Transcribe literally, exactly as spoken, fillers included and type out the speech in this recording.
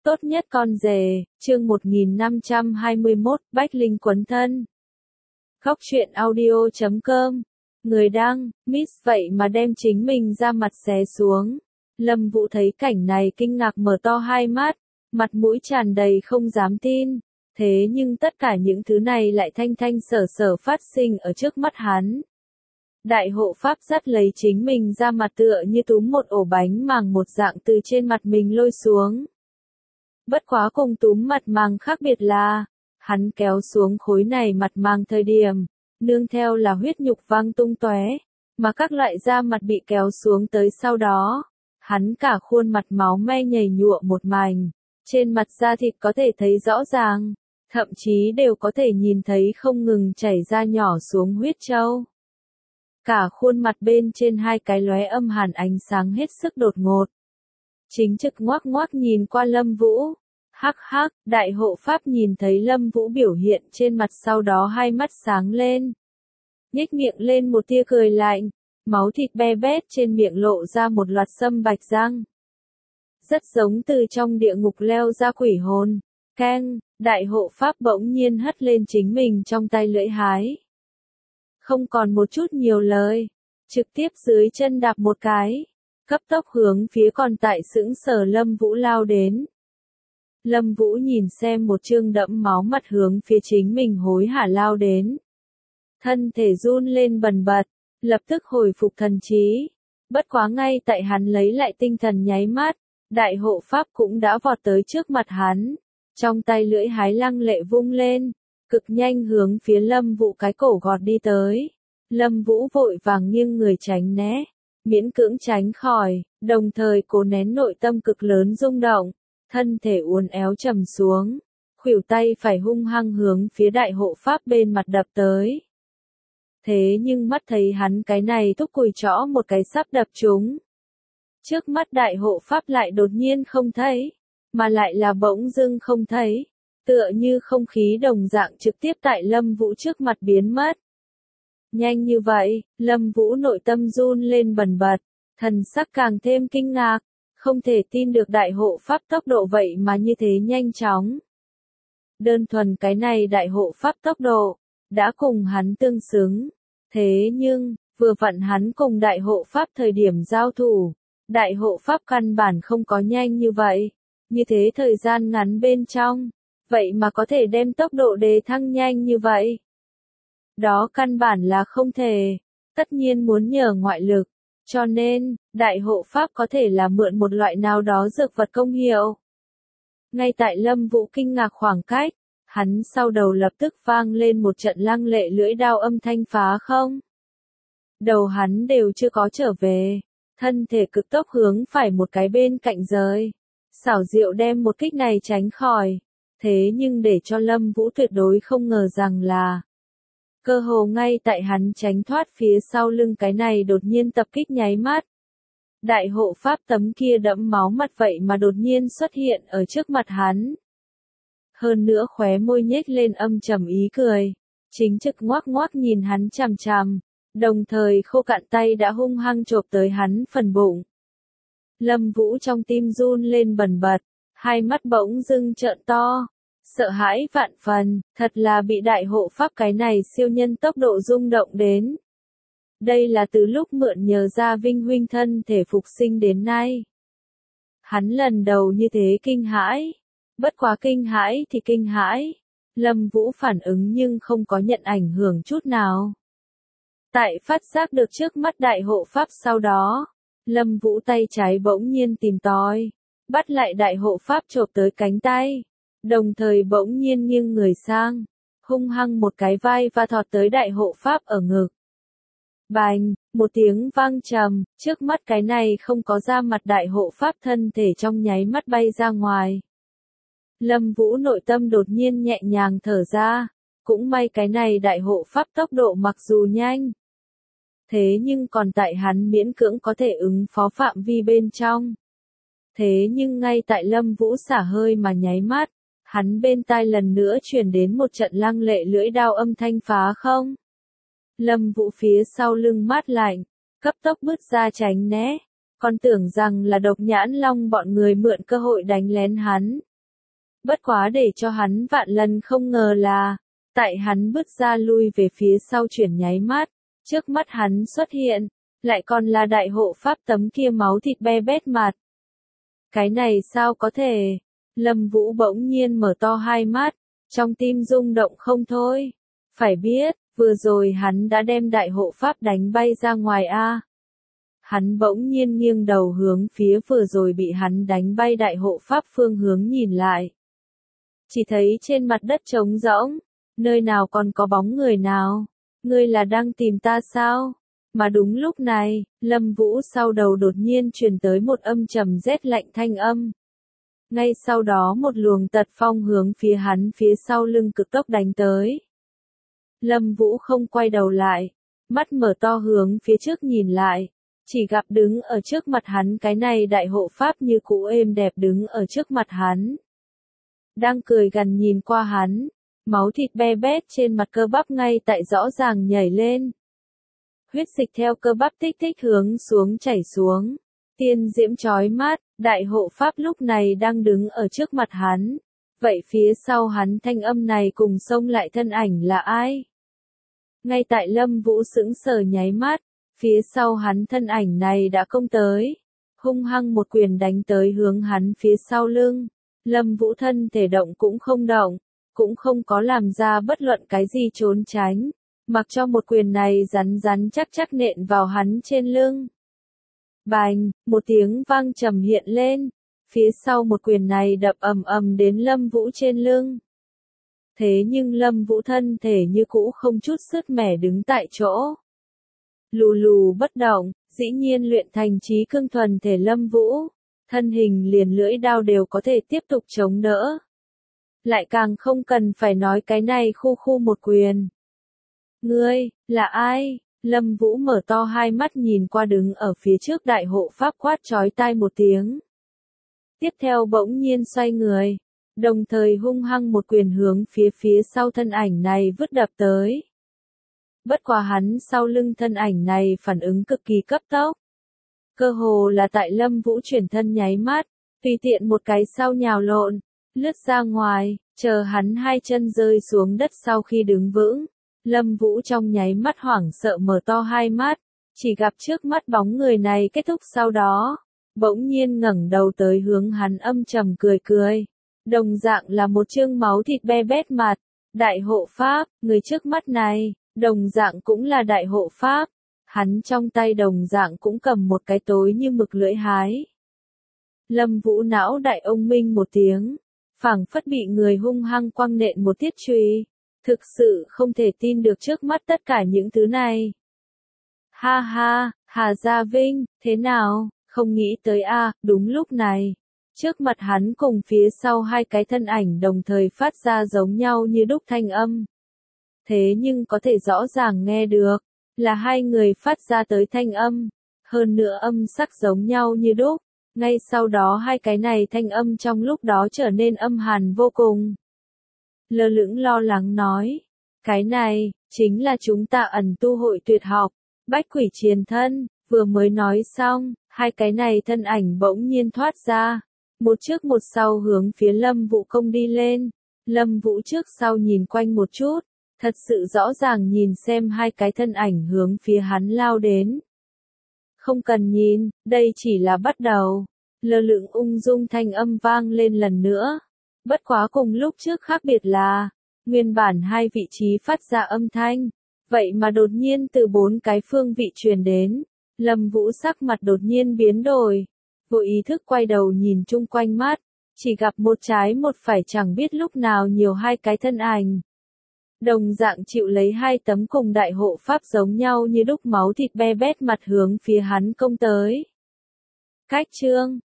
Tốt nhất con rể, chương một nghìn năm trăm hai mươi mốt, Bách Linh quấn thân. Góc truyện audio chấm com. Người đăng, Miss vậy mà đem chính mình ra mặt xé xuống. Lâm Vũ thấy cảnh này kinh ngạc mở to hai mắt, mặt mũi tràn đầy không dám tin. Thế nhưng tất cả những thứ này lại thanh thanh sở sở phát sinh ở trước mắt hắn. Đại hộ pháp dắt lấy chính mình ra mặt tựa như túm một ổ bánh màng một dạng từ trên mặt mình lôi xuống. Bất quá cùng túm mặt màng khác biệt là, hắn kéo xuống khối này mặt màng thời điểm, nương theo là huyết nhục văng tung tóe, mà các loại da mặt bị kéo xuống tới sau đó, hắn cả khuôn mặt máu me nhầy nhụa một mảnh, trên mặt da thịt có thể thấy rõ ràng, thậm chí đều có thể nhìn thấy không ngừng chảy ra nhỏ xuống huyết châu. Cả khuôn mặt bên trên hai cái lóe âm hàn ánh sáng hết sức đột ngột. Chính trực ngoác ngoác nhìn qua Lâm Vũ. Hắc hắc, đại hộ pháp nhìn thấy Lâm Vũ biểu hiện trên mặt sau đó hai mắt sáng lên. Nhếch miệng lên một tia cười lạnh, máu thịt be bét trên miệng lộ ra một loạt sâm bạch răng. Rất giống từ trong địa ngục leo ra quỷ hồn. Keng, đại hộ pháp bỗng nhiên hất lên chính mình trong tay lưỡi hái. Không còn một chút nhiều lời, trực tiếp dưới chân đạp một cái, cấp tốc hướng phía còn tại sững sờ Lâm Vũ lao đến. Lâm Vũ nhìn xem một trương đẫm máu mặt hướng phía chính mình hối hả lao đến. Thân thể run lên bần bật, lập tức hồi phục thần trí. Bất quá ngay tại hắn lấy lại tinh thần nháy mắt, đại hộ pháp cũng đã vọt tới trước mặt hắn. Trong tay lưỡi hái lăng lệ vung lên, cực nhanh hướng phía Lâm Vũ cái cổ gọt đi tới. Lâm Vũ vội vàng nghiêng người tránh né, miễn cưỡng tránh khỏi, đồng thời cố nén nội tâm cực lớn rung động. Thân thể uốn éo trầm xuống, khuỷu tay phải hung hăng hướng phía đại hộ pháp bên mặt đập tới. Thế nhưng mắt thấy hắn cái này thúc cùi trõ một cái sắp đập trúng. Trước mắt đại hộ pháp lại đột nhiên không thấy, mà lại là bỗng dưng không thấy, tựa như không khí đồng dạng trực tiếp tại Lâm Vũ trước mặt biến mất. Nhanh như vậy, Lâm Vũ nội tâm run lên bần bật, thần sắc càng thêm kinh ngạc. Không thể tin được đại hộ pháp tốc độ vậy mà như thế nhanh chóng. Đơn thuần cái này đại hộ pháp tốc độ, đã cùng hắn tương xứng. Thế nhưng, vừa vặn hắn cùng đại hộ pháp thời điểm giao thủ, đại hộ pháp căn bản không có nhanh như vậy. Như thế thời gian ngắn bên trong, vậy mà có thể đem tốc độ đề thăng nhanh như vậy. Đó căn bản là không thể, tất nhiên muốn nhờ ngoại lực. Cho nên, đại hộ pháp có thể là mượn một loại nào đó dược vật công hiệu. Ngay tại Lâm Vũ kinh ngạc khoảng cách, hắn sau đầu lập tức vang lên một trận lăng lệ lưỡi đao âm thanh phá không. Đầu hắn đều chưa có trở về, thân thể cực tốc hướng phải một cái bên cạnh rời. Xảo diệu đem một kích này tránh khỏi, thế nhưng để cho Lâm Vũ tuyệt đối không ngờ rằng là cơ hồ ngay tại hắn tránh thoát phía sau lưng cái này đột nhiên tập kích nháy mắt. Đại hộ pháp tấm kia đẫm máu mặt vậy mà đột nhiên xuất hiện ở trước mặt hắn. Hơn nữa khóe môi nhếch lên âm trầm ý cười, chính trực ngoác ngoác nhìn hắn chằm chằm, đồng thời khô cạn tay đã hung hăng chộp tới hắn phần bụng. Lâm Vũ trong tim run lên bần bật, hai mắt bỗng dưng trợn to. Sợ hãi vạn phần, thật là bị đại hộ pháp cái này siêu nhân tốc độ rung động đến. Đây là từ lúc mượn nhờ ra Vinh huynh thân thể phục sinh đến nay. Hắn lần đầu như thế kinh hãi. Bất quá kinh hãi thì kinh hãi. Lâm Vũ phản ứng nhưng không có nhận ảnh hưởng chút nào. Tại phát giác được trước mắt đại hộ pháp sau đó, Lâm Vũ tay trái bỗng nhiên tìm tòi, bắt lại đại hộ pháp chộp tới cánh tay. Đồng thời bỗng nhiên nghiêng người sang, hung hăng một cái vai và thọt tới đại hộ pháp ở ngực. Bành, một tiếng vang trầm, trước mắt cái này không có da mặt đại hộ pháp thân thể trong nháy mắt bay ra ngoài. Lâm Vũ nội tâm đột nhiên nhẹ nhàng thở ra, cũng may cái này đại hộ pháp tốc độ mặc dù nhanh. Thế nhưng còn tại hắn miễn cưỡng có thể ứng phó phạm vi bên trong. Thế nhưng ngay tại Lâm Vũ xả hơi mà nháy mắt, hắn bên tai lần nữa truyền đến một trận lăng lệ lưỡi đao âm thanh phá không. Lâm Vũ phía sau lưng mát lạnh, cấp tốc bước ra tránh né, còn tưởng rằng là độc nhãn long bọn người mượn cơ hội đánh lén hắn, Bất quá để cho hắn vạn lần không ngờ là, tại hắn bước ra lui về phía sau chuyển nháy mắt, trước mắt hắn xuất hiện, lại còn là đại hộ pháp tấm kia máu thịt be bét mặt. Cái này sao có thể? Lâm Vũ bỗng nhiên mở to hai mắt, trong tim rung động không thôi. Phải biết, vừa rồi hắn đã đem đại hộ pháp đánh bay ra ngoài a. Hắn bỗng nhiên nghiêng đầu hướng phía vừa rồi bị hắn đánh bay đại hộ pháp phương hướng nhìn lại. Chỉ thấy trên mặt đất trống rỗng, nơi nào còn có bóng người nào? Ngươi là đang tìm ta sao? Mà đúng lúc này, Lâm Vũ sau đầu đột nhiên truyền tới một âm trầm rét lạnh thanh âm. Ngay sau đó một luồng tật phong hướng phía hắn phía sau lưng cực tốc đánh tới. Lâm Vũ không quay đầu lại, mắt mở to hướng phía trước nhìn lại, chỉ gặp đứng ở trước mặt hắn cái này đại hộ pháp như cũ êm đẹp đứng ở trước mặt hắn. Đang cười gần nhìn qua hắn, máu thịt be bét trên mặt cơ bắp ngay tại rõ ràng nhảy lên. Huyết dịch theo cơ bắp tích tích hướng xuống chảy xuống. Tiên diễm chói mắt, đại hộ pháp lúc này đang đứng ở trước mặt hắn. Vậy phía sau hắn thanh âm này cùng xông lại thân ảnh là ai? Ngay tại Lâm Vũ sững sờ nháy mắt, phía sau hắn thân ảnh này đã công tới. Hung hăng một quyền đánh tới hướng hắn phía sau lưng. Lâm Vũ thân thể động cũng không động, cũng không có làm ra bất luận cái gì trốn tránh. Mặc cho một quyền này rắn rắn chắc chắc nện vào hắn trên lưng. Bành, một tiếng vang trầm hiện lên, phía sau một quyền này đập ầm ầm đến Lâm Vũ trên lưng. Thế nhưng Lâm Vũ thân thể như cũ không chút sứt mẻ đứng tại chỗ. Lù lù bất động, dĩ nhiên luyện thành trí cương thuần thể Lâm Vũ, thân hình liền lưỡi đao đều có thể tiếp tục chống đỡ. Lại càng không cần phải nói cái này khu khu một quyền. Ngươi, là ai? Lâm Vũ mở to hai mắt nhìn qua đứng ở phía trước đại hộ pháp quát chói tai một tiếng. Tiếp theo bỗng nhiên xoay người, đồng thời hung hăng một quyền hướng phía phía sau thân ảnh này vứt đập tới. Bất quá hắn sau lưng thân ảnh này phản ứng cực kỳ cấp tốc. Cơ hồ là tại Lâm Vũ chuyển thân nháy mắt, tùy tiện một cái sau nhào lộn, lướt ra ngoài, chờ hắn hai chân rơi xuống đất sau khi đứng vững. Lâm Vũ trong nháy mắt hoảng sợ mở to hai mắt, chỉ gặp trước mắt bóng người này kết thúc sau đó, bỗng nhiên ngẩng đầu tới hướng hắn âm trầm cười cười. Đồng dạng là một trương máu thịt be bét mặt, đại hộ pháp, người trước mắt này, đồng dạng cũng là đại hộ pháp, hắn trong tay đồng dạng cũng cầm một cái tối như mực lưỡi hái. Lâm Vũ não đại ông minh một tiếng, phảng phất bị người hung hăng quăng nện một tiết chùy. Thực sự không thể tin được trước mắt tất cả những thứ này. Ha ha, Hà Gia Vinh, thế nào, không nghĩ tới a, à, đúng lúc này. Trước mặt hắn cùng phía sau hai cái thân ảnh đồng thời phát ra giống nhau như đúc thanh âm. Thế nhưng có thể rõ ràng nghe được, là hai người phát ra tới thanh âm, hơn nữa âm sắc giống nhau như đúc. Ngay sau đó hai cái này thanh âm trong lúc đó trở nên âm hàn vô cùng. Lơ lửng lo lắng nói, cái này, chính là chúng ta ẩn tu hội tuyệt học, bách quỷ triền thân, vừa mới nói xong, hai cái này thân ảnh bỗng nhiên thoát ra, một trước một sau hướng phía Lâm Vũ công đi lên, Lâm Vũ trước sau nhìn quanh một chút, thật sự rõ ràng nhìn xem hai cái thân ảnh hướng phía hắn lao đến. Không cần nhìn, đây chỉ là bắt đầu, lơ lửng ung dung thanh âm vang lên lần nữa. Bất quá cùng lúc trước khác biệt là, nguyên bản hai vị trí phát ra âm thanh, vậy mà đột nhiên từ bốn cái phương vị truyền đến, Lâm Vũ sắc mặt đột nhiên biến đổi, vô ý thức quay đầu nhìn chung quanh mắt, chỉ gặp một trái một phải chẳng biết lúc nào nhiều hai cái thân ảnh. Đồng dạng chịu lấy hai tấm cùng đại hộ pháp giống nhau như đúc máu thịt be bét mặt hướng phía hắn công tới. Cách chương